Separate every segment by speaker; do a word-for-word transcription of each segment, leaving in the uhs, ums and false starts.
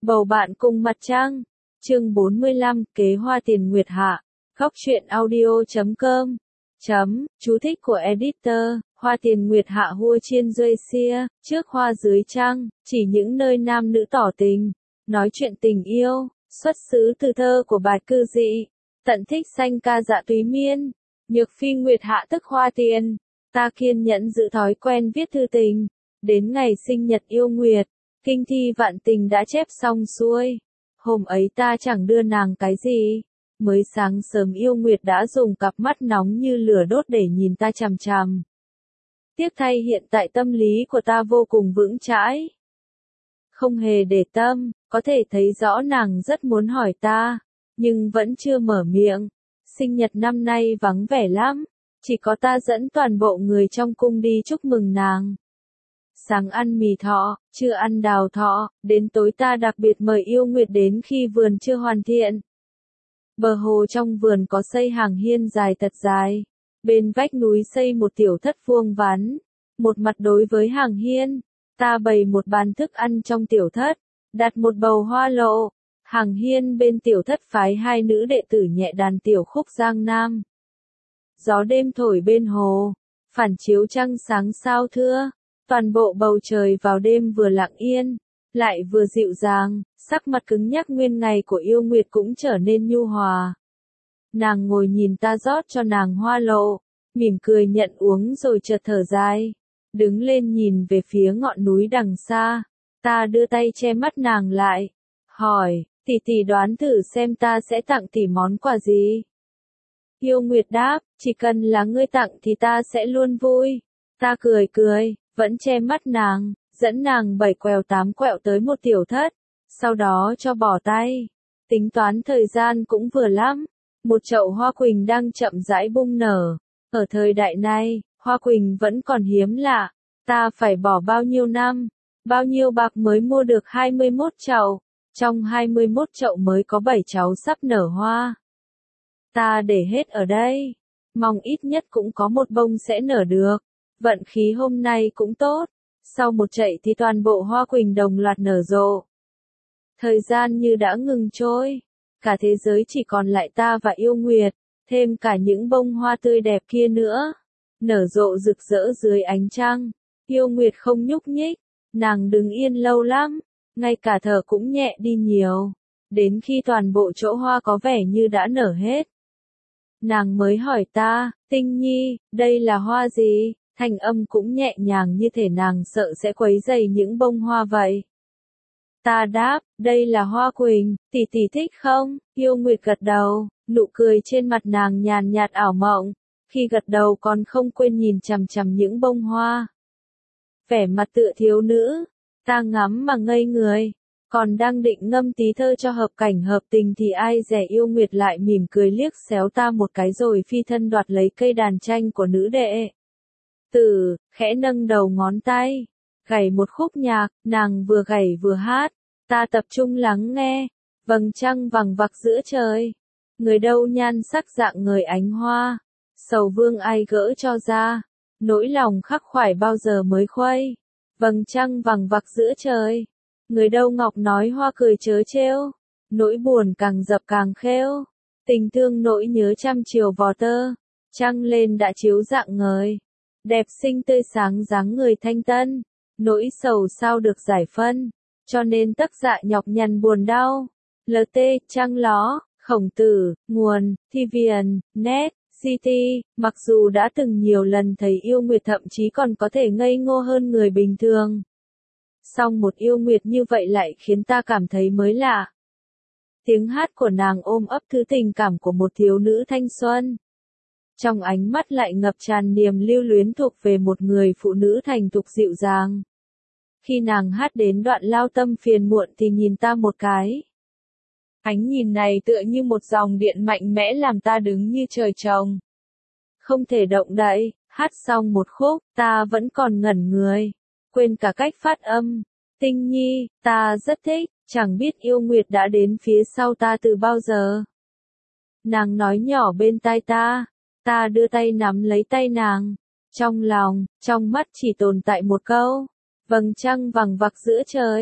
Speaker 1: Bầu bạn cùng mặt trăng. Chương bốn mươi lăm, kế hoa tiền nguyệt hạ. Góc truyện audio chấm com. Chấm, chú thích của editor, hoa tiền nguyệt hạ hua chiên duê xia, trước hoa dưới trăng, chỉ những nơi nam nữ tỏ tình, nói chuyện tình yêu, xuất xứ từ thơ của Bạch Cư Dị, tận thích sanh ca dạ túy miên, nhược phi nguyệt hạ tức hoa tiền, ta kiên nhẫn giữ thói quen viết thư tình, đến ngày sinh nhật yêu nguyệt, kinh thi vạn tình đã chép xong xuôi, hôm ấy ta chẳng đưa nàng cái gì. Mới sáng sớm yêu nguyệt đã dùng cặp mắt nóng như lửa đốt để nhìn ta chằm chằm. Tiếc thay hiện tại tâm lý của ta vô cùng vững chãi. Không hề để tâm, có thể thấy rõ nàng rất muốn hỏi ta, nhưng vẫn chưa mở miệng. Sinh nhật năm nay vắng vẻ lắm, chỉ có ta dẫn toàn bộ người trong cung đi chúc mừng nàng. Sáng ăn mì thọ, trưa ăn đào thọ, đến tối ta đặc biệt mời yêu nguyệt đến khi vườn chưa hoàn thiện. Bờ hồ trong vườn có xây hàng hiên dài thật dài, bên vách núi xây một tiểu thất vuông vắn, một mặt đối với hàng hiên, ta bày một bàn thức ăn trong tiểu thất, đặt một bầu hoa lộ, hàng hiên bên tiểu thất phái hai nữ đệ tử nhẹ đàn tiểu khúc Giang Nam. Gió đêm thổi bên hồ, phản chiếu trăng sáng sao thưa, toàn bộ bầu trời vào đêm vừa lặng yên, lại vừa dịu dàng, sắc mặt cứng nhắc nguyên ngày của yêu nguyệt cũng trở nên nhu hòa. Nàng ngồi nhìn ta rót cho nàng hoa lộ, mỉm cười nhận uống rồi chợt thở dài, đứng lên nhìn về phía ngọn núi đằng xa, ta đưa tay che mắt nàng lại, hỏi, tỷ tỷ đoán thử xem ta sẽ tặng tỷ món quà gì? Yêu nguyệt đáp, chỉ cần là ngươi tặng thì ta sẽ luôn vui. Ta cười cười, vẫn che mắt nàng, dẫn nàng bảy quẹo tám quẹo tới một tiểu thất, sau đó cho bỏ tay. Tính toán thời gian cũng vừa lắm, một chậu hoa quỳnh đang chậm rãi bung nở. Ở thời đại này, hoa quỳnh vẫn còn hiếm lạ, ta phải bỏ bao nhiêu năm, bao nhiêu bạc mới mua được hai mươi mốt chậu, trong hai mươi mốt chậu mới có bảy cháu sắp nở hoa. Ta để hết ở đây, mong ít nhất cũng có một bông sẽ nở được, vận khí hôm nay cũng tốt. Sau một chạy thì toàn bộ hoa quỳnh đồng loạt nở rộ. Thời gian như đã ngừng trôi, cả thế giới chỉ còn lại ta và yêu nguyệt, thêm cả những bông hoa tươi đẹp kia nữa, nở rộ rực rỡ dưới ánh trăng. Yêu nguyệt không nhúc nhích, nàng đứng yên lâu lắm, ngay cả thở cũng nhẹ đi nhiều, đến khi toàn bộ chỗ hoa có vẻ như đã nở hết. Nàng mới hỏi ta, Tinh Nhi, đây là hoa gì? Thanh âm cũng nhẹ nhàng như thể nàng sợ sẽ quấy rầy những bông hoa vậy. Ta đáp, đây là hoa quỳnh, tỷ tỷ thích không? Yêu nguyệt gật đầu, nụ cười trên mặt nàng nhàn nhạt ảo mộng, khi gật đầu còn không quên nhìn chằm chằm những bông hoa. Vẻ mặt tựa thiếu nữ, ta ngắm mà ngây người, còn đang định ngâm tí thơ cho hợp cảnh hợp tình thì ai dè yêu nguyệt lại mỉm cười liếc xéo ta một cái rồi phi thân đoạt lấy cây đàn tranh của nữ đệ. Tử, khẽ nâng đầu ngón tay, gảy một khúc nhạc, nàng vừa gảy vừa hát, ta tập trung lắng nghe, vầng trăng vằng vặc giữa trời, người đâu nhan sắc dạng người ánh hoa, sầu vương ai gỡ cho ra, nỗi lòng khắc khoải bao giờ mới khuây, vầng trăng vằng vặc giữa trời, người đâu ngọc nói hoa cười chớ trêu, nỗi buồn càng dập càng khêu, tình thương nỗi nhớ trăm chiều vò tơ, trăng lên đã chiếu dạng ngời. Đẹp xinh tươi sáng dáng người thanh tân, nỗi sầu sao được giải phân, cho nên tác dạ nhọc nhằn buồn đau. lờ tê, Trăng Ló, Khổng Tử, Nguồn, Thi Viền, Net, xê tê, mặc dù đã từng nhiều lần thấy yêu nguyệt thậm chí còn có thể ngây ngô hơn người bình thường. Song một yêu nguyệt như vậy lại khiến ta cảm thấy mới lạ. Tiếng hát của nàng ôm ấp thứ tình cảm của một thiếu nữ thanh xuân. Trong ánh mắt lại ngập tràn niềm lưu luyến thuộc về một người phụ nữ thành thục dịu dàng. Khi nàng hát đến đoạn lao tâm phiền muộn thì nhìn ta một cái. Ánh nhìn này tựa như một dòng điện mạnh mẽ làm ta đứng như trời trồng. Không thể động đậy, hát xong một khúc, ta vẫn còn ngẩn người, quên cả cách phát âm. Tinh Nhi, ta rất thích, chẳng biết yêu nguyệt đã đến phía sau ta từ bao giờ. Nàng nói nhỏ bên tai ta. Ta đưa tay nắm lấy tay nàng, trong lòng, trong mắt chỉ tồn tại một câu, vầng trăng vằng vặc giữa trời,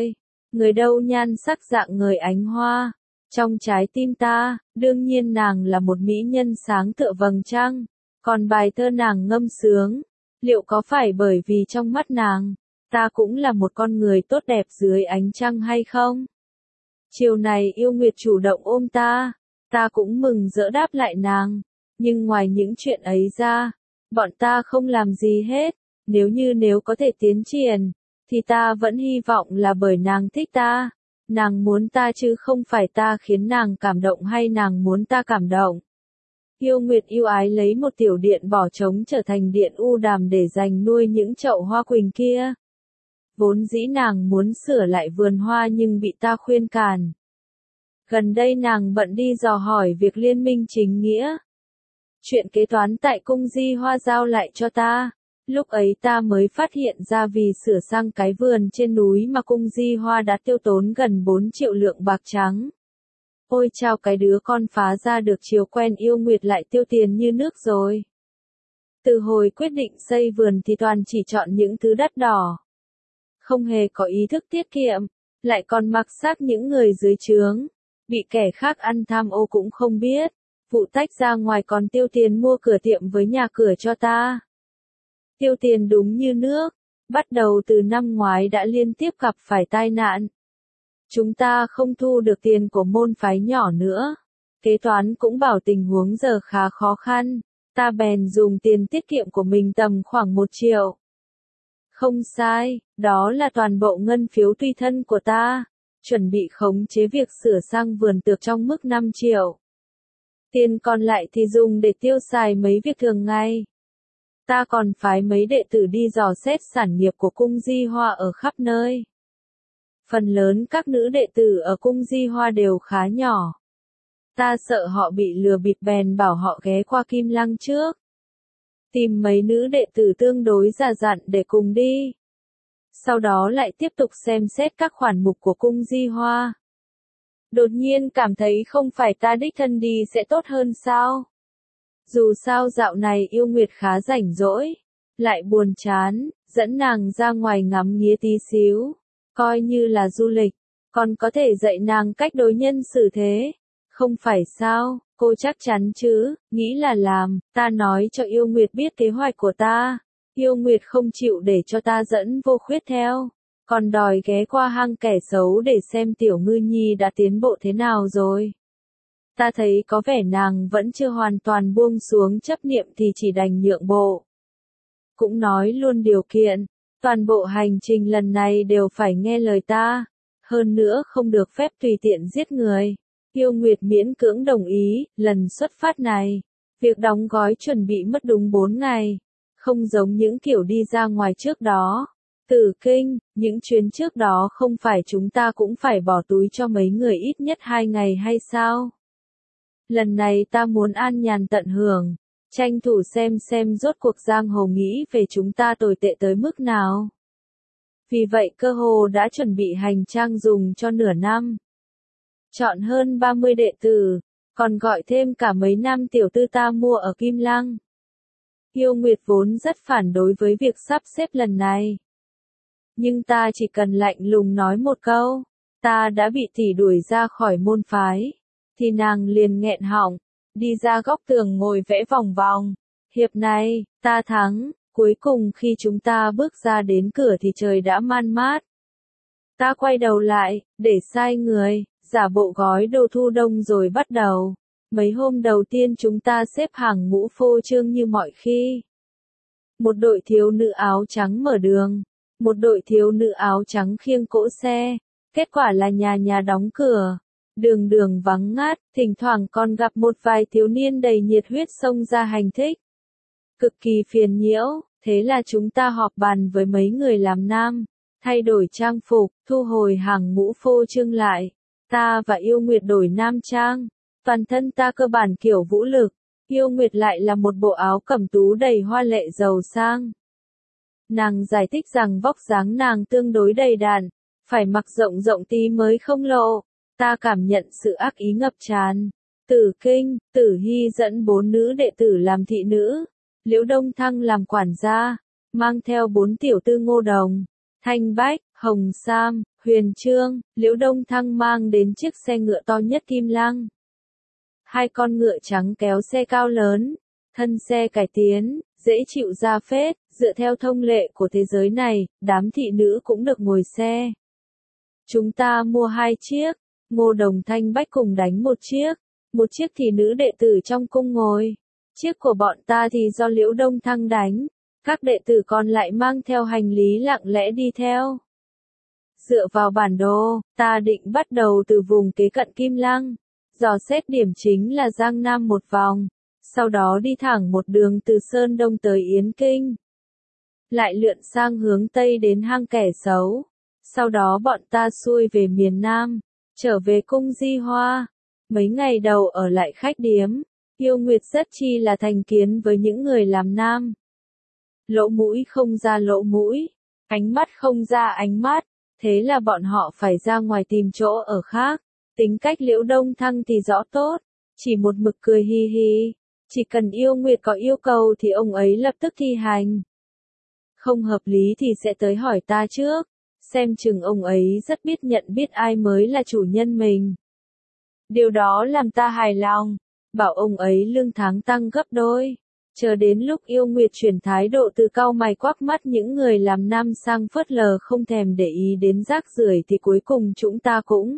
Speaker 1: Người đâu nhan sắc dạng người ánh hoa. Trong trái tim ta, đương nhiên nàng là một mỹ nhân sáng tựa vầng trăng. Còn bài thơ nàng ngâm sướng, liệu có phải bởi vì trong mắt nàng, ta cũng là một con người tốt đẹp dưới ánh trăng hay không? Chiều này yêu nguyệt chủ động ôm ta, ta cũng mừng rỡ đáp lại nàng. Nhưng ngoài những chuyện ấy ra, bọn ta không làm gì hết. Nếu như nếu có thể tiến triển, thì ta vẫn hy vọng là bởi nàng thích ta. Nàng muốn ta chứ không phải ta khiến nàng cảm động hay nàng muốn ta cảm động. Yêu nguyệt yêu ái lấy một tiểu điện bỏ trống trở thành điện u đàm để dành nuôi những chậu hoa quỳnh kia. Vốn dĩ nàng muốn sửa lại vườn hoa nhưng bị ta khuyên cản. Gần đây nàng bận đi dò hỏi việc liên minh chính nghĩa. Chuyện kế toán tại cung Di Hoa giao lại cho ta. Lúc ấy ta mới phát hiện ra vì sửa sang cái vườn trên núi mà cung Di Hoa đã tiêu tốn gần bốn triệu lượng bạc trắng. Ôi chao, cái đứa con phá ra được chiều quen yêu nguyệt lại tiêu tiền như nước rồi. Từ hồi quyết định xây vườn thì toàn chỉ chọn những thứ đắt đỏ. Không hề có ý thức tiết kiệm, lại còn mặc xác những người dưới trướng. Bị kẻ khác ăn tham ô cũng không biết. Vụ tách ra ngoài còn tiêu tiền mua cửa tiệm với nhà cửa cho ta. Tiêu tiền đúng như nước, bắt đầu từ năm ngoái đã liên tiếp gặp phải tai nạn. Chúng ta không thu được tiền của môn phái nhỏ nữa. Kế toán cũng bảo tình huống giờ khá khó khăn, ta bèn dùng tiền tiết kiệm của mình tầm khoảng một triệu. Không sai, đó là toàn bộ ngân phiếu tùy thân của ta, chuẩn bị khống chế việc sửa sang vườn tược trong mức năm triệu. Tiền còn lại thì dùng để tiêu xài mấy việc thường ngày. Ta còn phái mấy đệ tử đi dò xét sản nghiệp của cung Di Hoa ở khắp nơi. Phần lớn các nữ đệ tử ở cung Di Hoa đều khá nhỏ. Ta sợ họ bị lừa bịp bèn bảo họ ghé qua Kim Lăng trước. Tìm mấy nữ đệ tử tương đối già dặn để cùng đi. Sau đó lại tiếp tục xem xét các khoản mục của cung Di Hoa. Đột nhiên cảm thấy không phải ta đích thân đi sẽ tốt hơn sao? Dù sao dạo này yêu nguyệt khá rảnh rỗi, lại buồn chán, dẫn nàng ra ngoài ngắm nghía tí xíu, coi như là du lịch, còn có thể dạy nàng cách đối nhân xử thế. Không phải sao, cô chắc chắn chứ, nghĩ là làm, ta nói cho yêu nguyệt biết kế hoạch của ta. Yêu nguyệt không chịu để cho ta dẫn vô khuyết theo, còn đòi ghé qua hang kẻ xấu để xem tiểu ngư nhi đã tiến bộ thế nào rồi. Ta thấy có vẻ nàng vẫn chưa hoàn toàn buông xuống chấp niệm thì chỉ đành nhượng bộ. Cũng nói luôn điều kiện, toàn bộ hành trình lần này đều phải nghe lời ta, hơn nữa không được phép tùy tiện giết người. Yêu nguyệt miễn cưỡng đồng ý, lần xuất phát này, việc đóng gói chuẩn bị mất đúng bốn ngày, không giống những kiểu đi ra ngoài trước đó. Tử Kinh, những chuyến trước đó không phải chúng ta cũng phải bỏ túi cho mấy người ít nhất hai ngày hay sao? Lần này ta muốn an nhàn tận hưởng, tranh thủ xem xem rốt cuộc giang hồ nghĩ về chúng ta tồi tệ tới mức nào. Vì vậy cơ hồ đã chuẩn bị hành trang dùng cho nửa năm. Chọn hơn ba mươi đệ tử, còn gọi thêm cả mấy nam tiểu tư ta mua ở Kim Lăng. Yêu Nguyệt vốn rất phản đối với việc sắp xếp lần này. Nhưng ta chỉ cần lạnh lùng nói một câu, ta đã bị tỷ đuổi ra khỏi môn phái, thì nàng liền nghẹn họng, đi ra góc tường ngồi vẽ vòng vòng. Hiệp này, ta thắng, cuối cùng khi chúng ta bước ra đến cửa thì trời đã man mát. Ta quay đầu lại, để sai người, giả bộ gói đồ thu đông rồi bắt đầu. Mấy hôm đầu tiên chúng ta xếp hàng ngũ phô trương như mọi khi. Một đội thiếu nữ áo trắng mở đường, một đội thiếu nữ áo trắng khiêng cỗ xe, kết quả là nhà nhà đóng cửa. Đường đường vắng ngát, thỉnh thoảng còn gặp một vài thiếu niên đầy nhiệt huyết xông ra hành thích. Cực kỳ phiền nhiễu, thế là chúng ta họp bàn với mấy người làm nam, thay đổi trang phục, thu hồi hàng ngũ phô trương lại. Ta và Yêu Nguyệt đổi nam trang, toàn thân ta cơ bản kiểu vũ lực, Yêu Nguyệt lại là một bộ áo cẩm tú đầy hoa lệ giàu sang. Nàng giải thích rằng vóc dáng nàng tương đối đầy đặn, phải mặc rộng rộng tí mới không lộ. Ta cảm nhận sự ác ý ngập tràn. Tử Kinh, Tử Hy dẫn bốn nữ đệ tử làm thị nữ, Liễu Đông Thăng làm quản gia, mang theo bốn tiểu tư Ngô Đồng, Thanh Bách, Hồng Sam, Huyền Trương, Liễu Đông Thăng mang đến chiếc xe ngựa to nhất Kim Lăng. Hai con ngựa trắng kéo xe cao lớn, thân xe cải tiến, dễ chịu ra phết, dựa theo thông lệ của thế giới này, đám thị nữ cũng được ngồi xe. Chúng ta mua hai chiếc, Ngô Đồng Thanh Bách cùng đánh một chiếc, một chiếc thì nữ đệ tử trong cung ngồi, chiếc của bọn ta thì do Liễu Đông Thăng đánh, các đệ tử còn lại mang theo hành lý lặng lẽ đi theo. Dựa vào bản đồ, ta định bắt đầu từ vùng kế cận Kim Lăng, dò xét điểm chính là Giang Nam một vòng, sau đó đi thẳng một đường từ Sơn Đông tới Yến Kinh. Lại lượn sang hướng Tây đến hang kẻ xấu, sau đó bọn ta xuôi về miền Nam, trở về cung Di Hoa. Mấy ngày đầu ở lại khách điếm, Yêu Nguyệt rất chi là thành kiến với những người làm nam. Lỗ mũi không ra lỗ mũi, ánh mắt không ra ánh mắt, thế là bọn họ phải ra ngoài tìm chỗ ở khác. Tính cách Liễu Đông Thăng thì rõ tốt, chỉ một mực cười hi hi, chỉ cần Yêu Nguyệt có yêu cầu thì ông ấy lập tức thi hành. Không hợp lý thì sẽ tới hỏi ta trước, xem chừng ông ấy rất biết nhận biết ai mới là chủ nhân mình. Điều đó làm ta hài lòng, bảo ông ấy lương tháng tăng gấp đôi. Chờ đến lúc Yêu Nguyệt chuyển thái độ từ cau mày quắc mắt những người làm nam sang phớt lờ không thèm để ý đến rác rưởi thì cuối cùng chúng ta cũng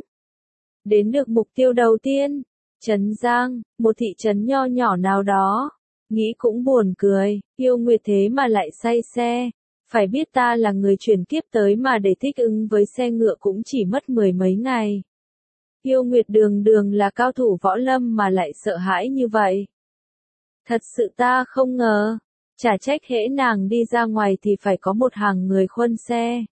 Speaker 1: đến được mục tiêu đầu tiên, Trấn Giang, một thị trấn nho nhỏ nào đó. Nghĩ cũng buồn cười, Yêu Nguyệt thế mà lại say xe. Phải biết ta là người chuyển kiếp tới mà để thích ứng với xe ngựa cũng chỉ mất mười mấy ngày. Yêu Nguyệt đường đường là cao thủ võ lâm mà lại sợ hãi như vậy. Thật sự ta không ngờ, chả trách hễ nàng đi ra ngoài thì phải có một hàng người khuân xe.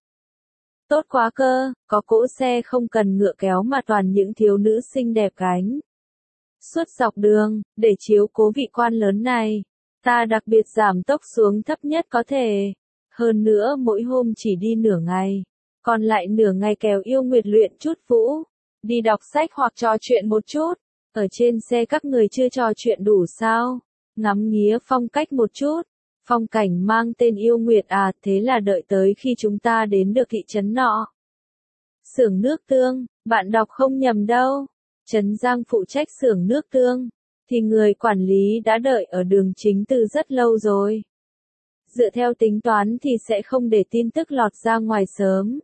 Speaker 1: Tốt quá cơ, có cỗ xe không cần ngựa kéo mà toàn những thiếu nữ xinh đẹp gánh. Suốt dọc đường, để chiếu cố vị quan lớn này, ta đặc biệt giảm tốc xuống thấp nhất có thể. Hơn nữa mỗi hôm chỉ đi nửa ngày, còn lại nửa ngày kéo Yêu Nguyệt luyện chút vũ, đi đọc sách hoặc trò chuyện một chút. Ở trên xe các người chưa trò chuyện đủ sao? Ngắm nghía phong cách một chút. Phong cảnh mang tên Yêu Nguyệt à, thế là đợi tới khi chúng ta đến được thị trấn nọ. Xưởng nước tương, bạn đọc không nhầm đâu. Trấn Giang phụ trách xưởng nước tương, thì người quản lý đã đợi ở đường chính từ rất lâu rồi. Dựa theo tính toán thì sẽ không để tin tức lọt ra ngoài sớm.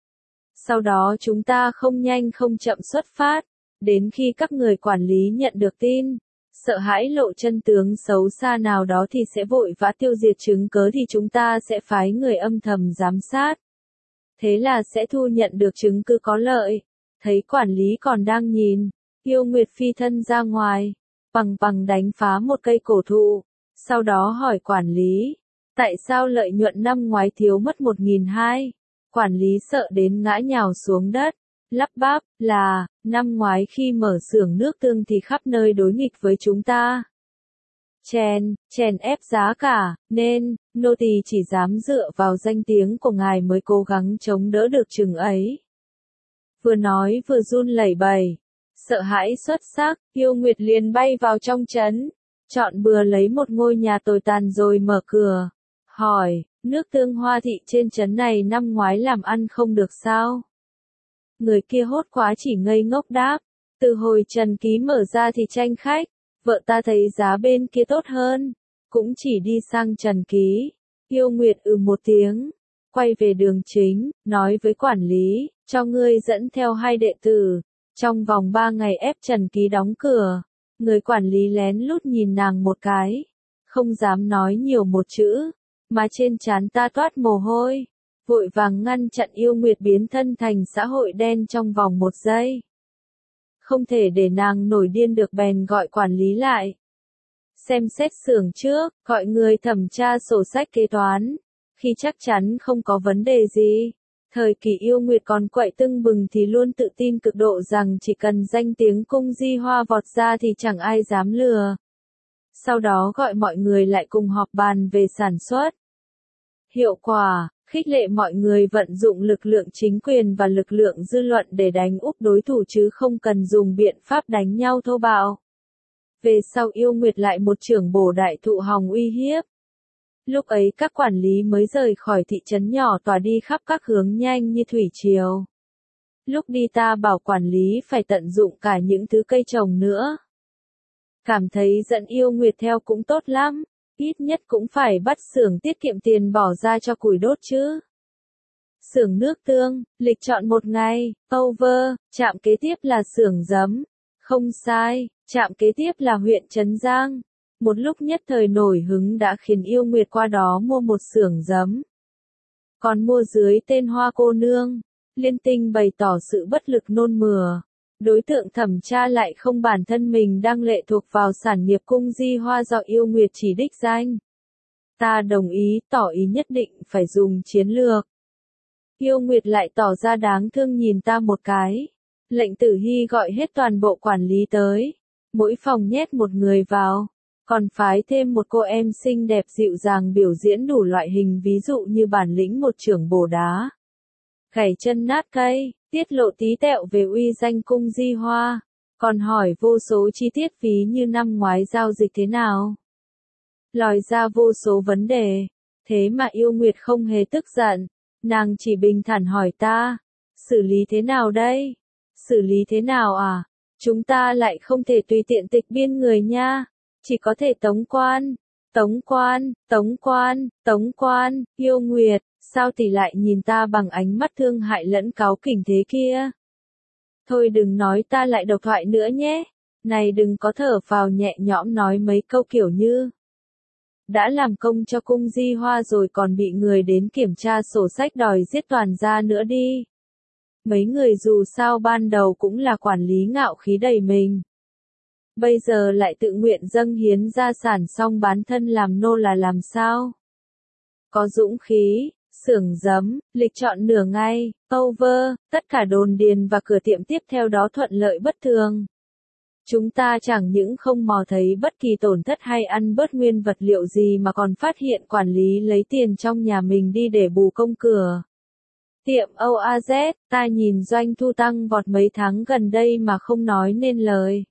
Speaker 1: Sau đó chúng ta không nhanh không chậm xuất phát, đến khi các người quản lý nhận được tin, sợ hãi lộ chân tướng xấu xa nào đó thì sẽ vội vã tiêu diệt chứng cớ thì chúng ta sẽ phái người âm thầm giám sát. Thế là sẽ thu nhận được chứng cứ có lợi. Thấy quản lý còn đang nhìn, Yêu Nguyệt phi thân ra ngoài, bằng bằng đánh phá một cây cổ thụ, sau đó hỏi quản lý, tại sao lợi nhuận năm ngoái thiếu mất một nghìn hai trăm? Quản lý sợ đến ngã nhào xuống đất, lắp bắp, là, năm ngoái khi mở xưởng nước tương thì khắp nơi đối nghịch với chúng ta. Chèn, chèn ép giá cả, nên, nô tỳ chỉ dám dựa vào danh tiếng của ngài mới cố gắng chống đỡ được chừng ấy. Vừa nói vừa run lẩy bẩy, sợ hãi xuất sắc, Yêu Nguyệt liền bay vào trong trấn, chọn bừa lấy một ngôi nhà tồi tàn rồi mở cửa, hỏi, nước tương Hoa thị trên trấn này năm ngoái làm ăn không được sao? Người kia hốt quá chỉ ngây ngốc đáp, từ hồi Trần Ký mở ra thì tranh khách, vợ ta thấy giá bên kia tốt hơn, cũng chỉ đi sang Trần Ký. Yêu Nguyệt ừ một tiếng, quay về đường chính, nói với quản lý, cho ngươi dẫn theo hai đệ tử, trong vòng ba ngày ép Trần Ký đóng cửa. Người quản lý lén lút nhìn nàng một cái, không dám nói nhiều một chữ, mà trên trán ta toát mồ hôi, vội vàng ngăn chặn Yêu Nguyệt biến thân thành xã hội đen trong vòng một giây. Không thể để nàng nổi điên được bèn gọi quản lý lại. Xem xét xưởng trước, gọi người thẩm tra sổ sách kế toán, khi chắc chắn không có vấn đề gì. Thời kỳ Yêu Nguyệt còn quậy tưng bừng thì luôn tự tin cực độ rằng chỉ cần danh tiếng cung Di Hoa vọt ra thì chẳng ai dám lừa. Sau đó gọi mọi người lại cùng họp bàn về sản xuất. Hiệu quả, khích lệ mọi người vận dụng lực lượng chính quyền và lực lượng dư luận để đánh úp đối thủ chứ không cần dùng biện pháp đánh nhau thô bạo. Về sau Yêu Nguyệt lại một trưởng bổ đại thụ hòng uy hiếp. Lúc ấy các quản lý mới rời khỏi thị trấn nhỏ tỏa đi khắp các hướng nhanh như thủy triều. Lúc đi ta bảo quản lý phải tận dụng cả những thứ cây trồng nữa. Cảm thấy dẫn Yêu Nguyệt theo cũng tốt lắm, ít nhất cũng phải bắt xưởng tiết kiệm tiền bỏ ra cho củi đốt chứ. Xưởng nước tương, lịch chọn một ngày, over, trạm kế tiếp là xưởng giấm. Không sai, trạm kế tiếp là huyện Trấn Giang. Một lúc nhất thời nổi hứng đã khiến Yêu Nguyệt qua đó mua một xưởng giấm. Còn mua dưới tên Hoa Cô Nương, Liên Tinh bày tỏ sự bất lực nôn mửa. Đối tượng thẩm tra lại không bản thân mình đang lệ thuộc vào sản nghiệp cung Di Hoa do Yêu Nguyệt chỉ đích danh. Ta đồng ý, tỏ ý nhất định phải dùng chiến lược. Yêu Nguyệt lại tỏ ra đáng thương nhìn ta một cái. Lệnh Tử Hy gọi hết toàn bộ quản lý tới. Mỗi phòng nhét một người vào. Còn phái thêm một cô em xinh đẹp dịu dàng biểu diễn đủ loại hình ví dụ như bản lĩnh một trưởng bổ đá. Gảy chân nát cây, tiết lộ tí tẹo về uy danh cung Di Hoa. Còn hỏi vô số chi tiết ví như năm ngoái giao dịch thế nào. Lòi ra vô số vấn đề. Thế mà Yêu Nguyệt không hề tức giận. Nàng chỉ bình thản hỏi ta. Xử lý thế nào đây? Xử lý thế nào à? Chúng ta lại không thể tùy tiện tịch biên người nha. Chỉ có thể tống quan. Tống quan, tống quan, tống quan, Yêu Nguyệt, sao tỷ lại nhìn ta bằng ánh mắt thương hại lẫn cáu kỉnh thế kia? Thôi đừng nói ta lại độc thoại nữa nhé. Này đừng có thở phào nhẹ nhõm nói mấy câu kiểu như. Đã làm công cho cung Di Hoa rồi còn bị người đến kiểm tra sổ sách đòi giết toàn gia nữa đi. Mấy người dù sao ban đầu cũng là quản lý ngạo khí đầy mình. Bây giờ lại tự nguyện dâng hiến gia sản xong bán thân làm nô là làm sao? Có dũng khí, xưởng giấm, lịch chọn nửa ngày, over, tất cả đồn điền và cửa tiệm tiếp theo đó thuận lợi bất thường. Chúng ta chẳng những không mò thấy bất kỳ tổn thất hay ăn bớt nguyên vật liệu gì mà còn phát hiện quản lý lấy tiền trong nhà mình đi để bù công cửa. Tiệm o a zét, ta nhìn doanh thu tăng vọt mấy tháng gần đây mà không nói nên lời.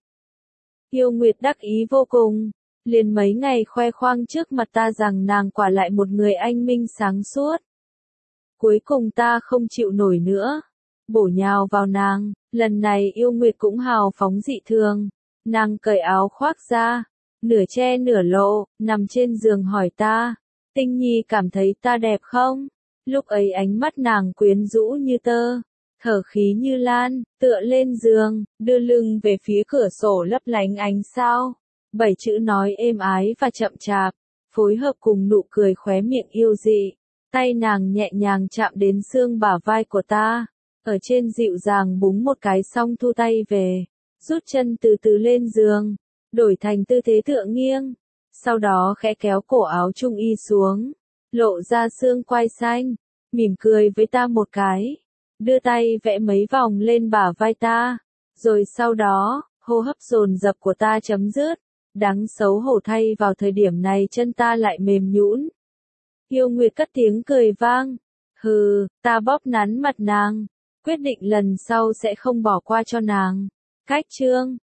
Speaker 1: Yêu Nguyệt đắc ý vô cùng, liền mấy ngày khoe khoang trước mặt ta rằng nàng quả lại một người anh minh sáng suốt. Cuối cùng ta không chịu nổi nữa, bổ nhào vào nàng, lần này Yêu Nguyệt cũng hào phóng dị thường. Nàng cởi áo khoác ra, nửa che nửa lộ, nằm trên giường hỏi ta, Tinh Nhi cảm thấy ta đẹp không? Lúc ấy ánh mắt nàng quyến rũ như tơ, thở khí như lan, tựa lên giường, đưa lưng về phía cửa sổ lấp lánh ánh sao. Bảy chữ nói êm ái và chậm chạp, phối hợp cùng nụ cười khóe miệng yêu dị. Tay nàng nhẹ nhàng chạm đến xương bả vai của ta, ở trên dịu dàng búng một cái xong thu tay về, rút chân từ từ lên giường, đổi thành tư thế tựa nghiêng. Sau đó khẽ kéo cổ áo trung y xuống, lộ ra xương quai xanh, mỉm cười với ta một cái, đưa tay vẽ mấy vòng lên bả vai ta, rồi sau đó, hô hấp dồn dập của ta chấm dứt, đáng xấu hổ thay vào thời điểm này chân ta lại mềm nhũn. Yêu Nguyệt cất tiếng cười vang, hừ, ta bóp nắn mặt nàng, quyết định lần sau sẽ không bỏ qua cho nàng. Cách chương